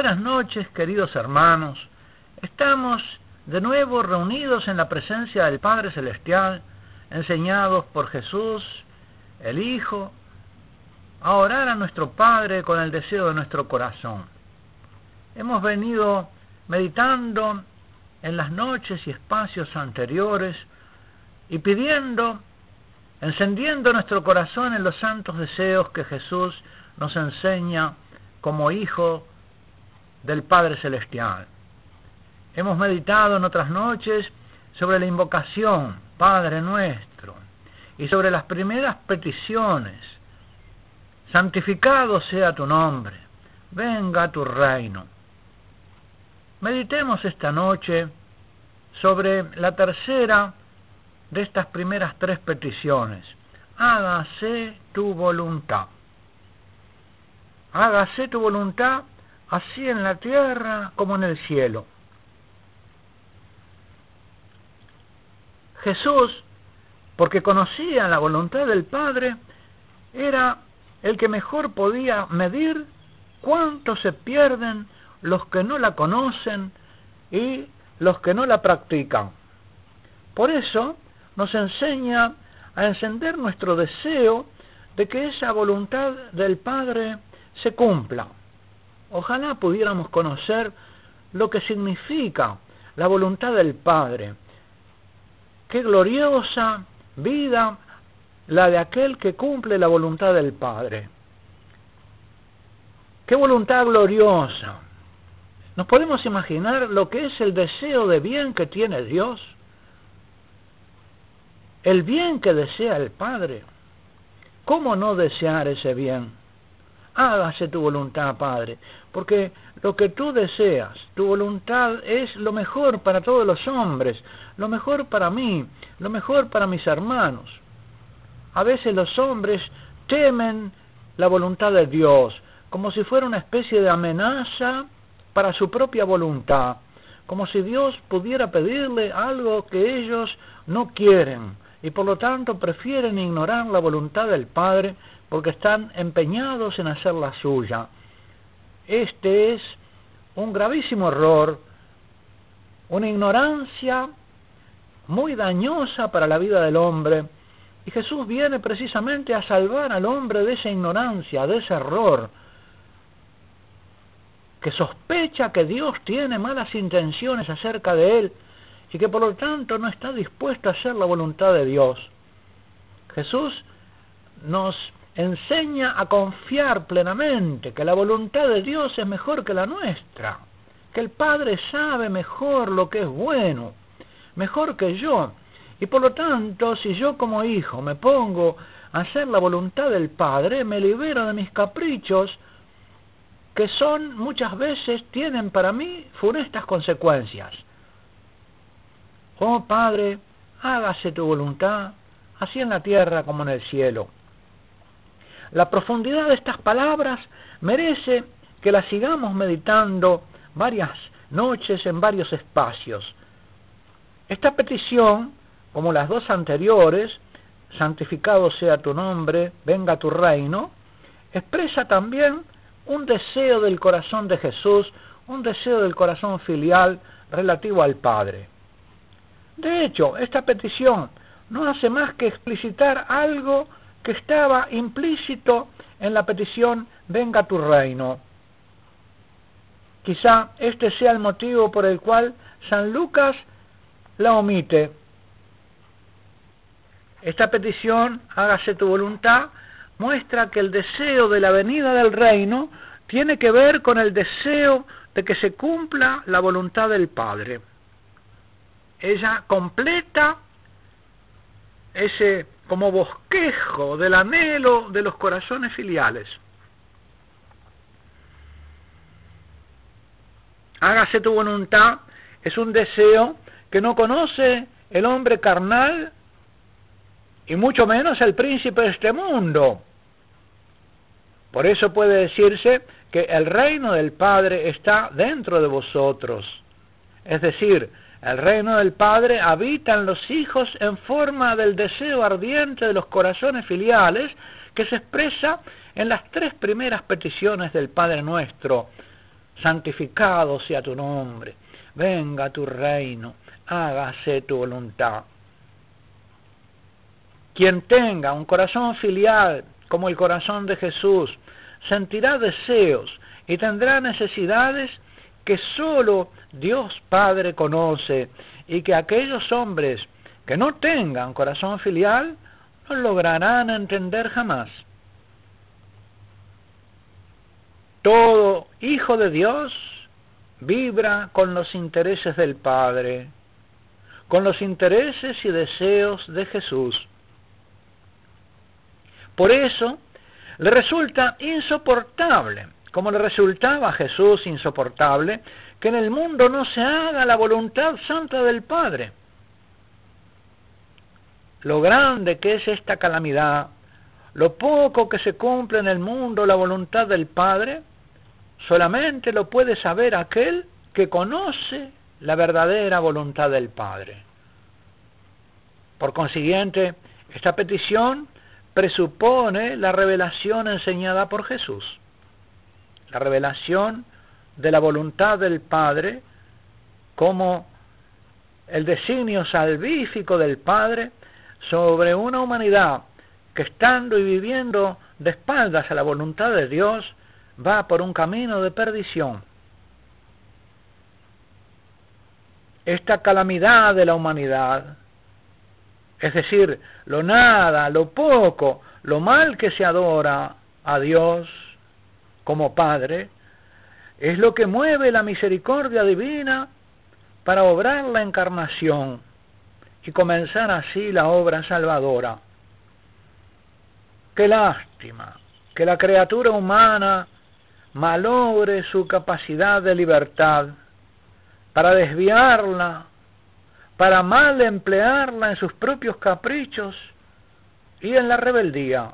Buenas noches, queridos hermanos. Estamos de nuevo reunidos en la presencia del Padre Celestial, enseñados por Jesús, el Hijo, a orar a nuestro Padre con el deseo de nuestro corazón. Hemos venido meditando en las noches y espacios anteriores y encendiendo nuestro corazón en los santos deseos que Jesús nos enseña como Hijo del Padre Celestial. Hemos meditado en otras noches sobre la invocación, Padre nuestro, y sobre las primeras peticiones. Santificado sea tu nombre, venga tu reino. Meditemos esta noche sobre la tercera de estas primeras tres peticiones. Hágase tu voluntad. Hágase tu voluntad, así en la tierra como en el cielo. Jesús, porque conocía la voluntad del Padre, era el que mejor podía medir cuánto se pierden los que no la conocen y los que no la practican. Por eso nos enseña a encender nuestro deseo de que esa voluntad del Padre se cumpla. Ojalá pudiéramos conocer lo que significa la voluntad del Padre. Qué gloriosa vida la de aquel que cumple la voluntad del Padre. Qué voluntad gloriosa. ¿Nos podemos imaginar lo que es el deseo de bien que tiene Dios? El bien que desea el Padre. ¿Cómo no desear ese bien? Hágase tu voluntad, Padre, porque lo que tú deseas, tu voluntad es lo mejor para todos los hombres, lo mejor para mí, lo mejor para mis hermanos. A veces los hombres temen la voluntad de Dios, como si fuera una especie de amenaza para su propia voluntad, como si Dios pudiera pedirle algo que ellos no quieren, y por lo tanto prefieren ignorar la voluntad del Padre porque están empeñados en hacer la suya. Este es un gravísimo error, una ignorancia muy dañosa para la vida del hombre, y Jesús viene precisamente a salvar al hombre de esa ignorancia, de ese error, que sospecha que Dios tiene malas intenciones acerca de él y que por lo tanto no está dispuesto a hacer la voluntad de Dios. Jesús nos enseña a confiar plenamente que la voluntad de Dios es mejor que la nuestra, que el Padre sabe mejor lo que es bueno, mejor que yo, y por lo tanto, si yo como hijo me pongo a hacer la voluntad del Padre, me libero de mis caprichos que muchas veces tienen para mí funestas consecuencias. Oh Padre, hágase tu voluntad, así en la tierra como en el cielo. La profundidad de estas palabras merece que las sigamos meditando varias noches en varios espacios. Esta petición, como las dos anteriores, santificado sea tu nombre, venga tu reino, expresa también un deseo del corazón de Jesús, un deseo del corazón filial relativo al Padre. De hecho, esta petición no hace más que explicitar algo que estaba implícito en la petición venga tu reino. Quizá este sea el motivo por el cual San Lucas la omite. Esta petición, hágase tu voluntad, muestra que el deseo de la venida del reino tiene que ver con el deseo de que se cumpla la voluntad del Padre. Ella completa ese como bosquejo del anhelo de los corazones filiales. Hágase tu voluntad es un deseo que no conoce el hombre carnal y mucho menos el príncipe de este mundo. Por eso puede decirse que el reino del Padre está dentro de vosotros. Es decir, el reino del Padre habita en los hijos en forma del deseo ardiente de los corazones filiales que se expresa en las tres primeras peticiones del Padre Nuestro. santificado sea tu nombre, venga tu reino, hágase tu voluntad. Quien tenga un corazón filial como el corazón de Jesús, sentirá deseos y tendrá necesidades que solo Dios Padre conoce, y que aquellos hombres que no tengan corazón filial no lograrán entender jamás. Todo hijo de Dios vibra con los intereses del Padre, con los intereses y deseos de Jesús. Por eso le resulta insoportable, como le resultaba a Jesús insoportable, que en el mundo no se haga la voluntad santa del Padre. Lo grande que es esta calamidad, lo poco que se cumple en el mundo la voluntad del Padre, solamente lo puede saber aquel que conoce la verdadera voluntad del Padre. Por consiguiente, esta petición presupone la revelación enseñada por Jesús, la revelación de la voluntad del Padre como el designio salvífico del Padre sobre una humanidad que, estando y viviendo de espaldas a la voluntad de Dios, va por un camino de perdición. Esta calamidad de la humanidad, es decir, lo nada, lo poco, lo mal que se adora a Dios como Padre, es lo que mueve la misericordia divina para obrar la encarnación y comenzar así la obra salvadora. Qué lástima que la criatura humana malogre su capacidad de libertad para desviarla, para mal emplearla en sus propios caprichos y en la rebeldía.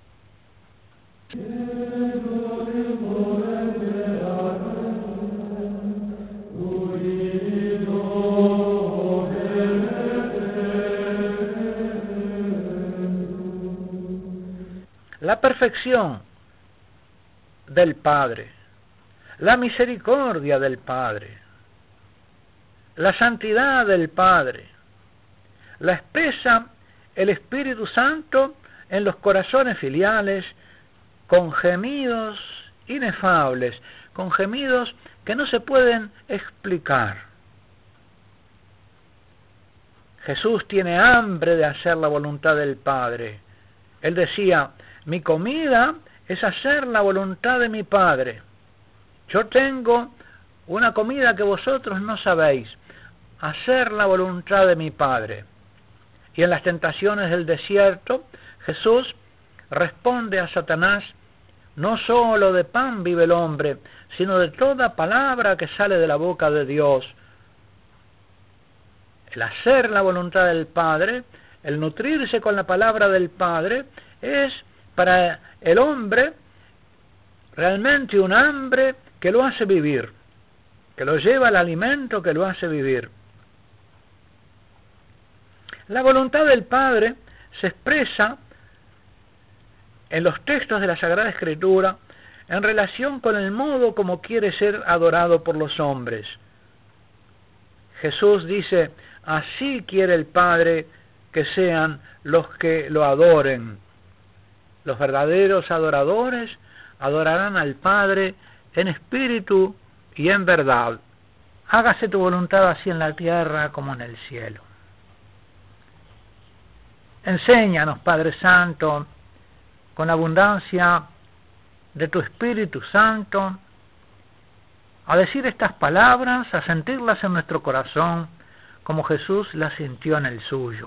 La perfección del Padre, la misericordia del Padre, la santidad del Padre, la expresa el Espíritu Santo en los corazones filiales con gemidos inefables, con gemidos que no se pueden explicar. Jesús tiene hambre de hacer la voluntad del Padre. Él decía: mi comida es hacer la voluntad de mi Padre. Yo tengo una comida que vosotros no sabéis, hacer la voluntad de mi Padre. Y en las tentaciones del desierto, Jesús responde a Satanás: no solo de pan vive el hombre, sino de toda palabra que sale de la boca de Dios. El hacer la voluntad del Padre, el nutrirse con la palabra del Padre, es para el hombre realmente un hambre que lo hace vivir, que lo lleva al alimento que lo hace vivir. La voluntad del Padre se expresa en los textos de la Sagrada Escritura en relación con el modo como quiere ser adorado por los hombres. Jesús dice: así quiere el Padre que sean los que lo adoren. Los verdaderos adoradores adorarán al Padre en espíritu y en verdad. Hágase tu voluntad así en la tierra como en el cielo. Enséñanos, Padre Santo, con abundancia de tu Espíritu Santo, a decir estas palabras, a sentirlas en nuestro corazón, como Jesús las sintió en el suyo.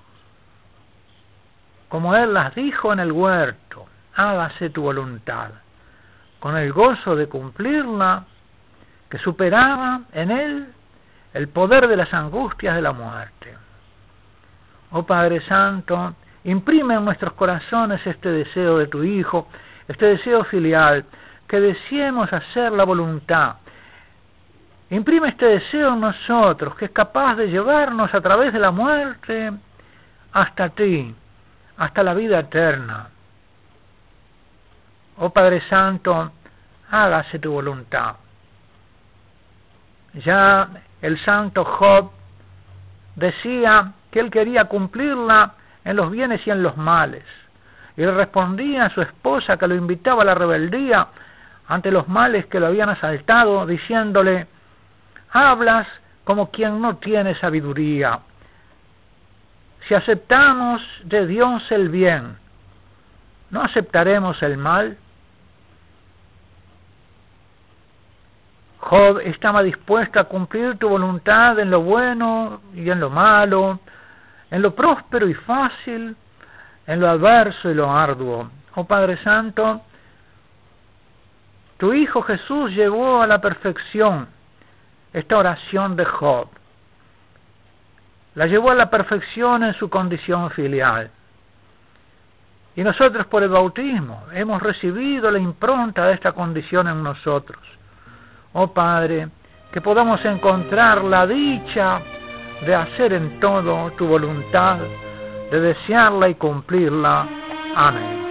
Como Él las dijo en el huerto: hágase tu voluntad, con el gozo de cumplirla, que superaba en Él el poder de las angustias de la muerte. Oh Padre Santo, imprime en nuestros corazones este deseo de tu Hijo, este deseo filial, que deseemos hacer la voluntad. Imprime este deseo en nosotros, que es capaz de llevarnos a través de la muerte hasta ti, hasta la vida eterna. Oh Padre Santo, hágase tu voluntad. Ya el santo Job decía que él quería cumplirla en los bienes y en los males. Y le respondía a su esposa, que lo invitaba a la rebeldía ante los males que lo habían asaltado, diciéndole: hablas como quien no tiene sabiduría. Si aceptamos de Dios el bien, ¿no aceptaremos el mal? Job estaba dispuesto a cumplir tu voluntad en lo bueno y en lo malo, en lo próspero y fácil, en lo adverso y lo arduo. Oh Padre Santo, tu Hijo Jesús llevó a la perfección esta oración de Job. La llevó a la perfección en su condición filial. Y nosotros, por el bautismo, hemos recibido la impronta de esta condición en nosotros. Oh Padre, que podamos encontrar la dicha de hacer en todo tu voluntad, de desearla y cumplirla. Amén.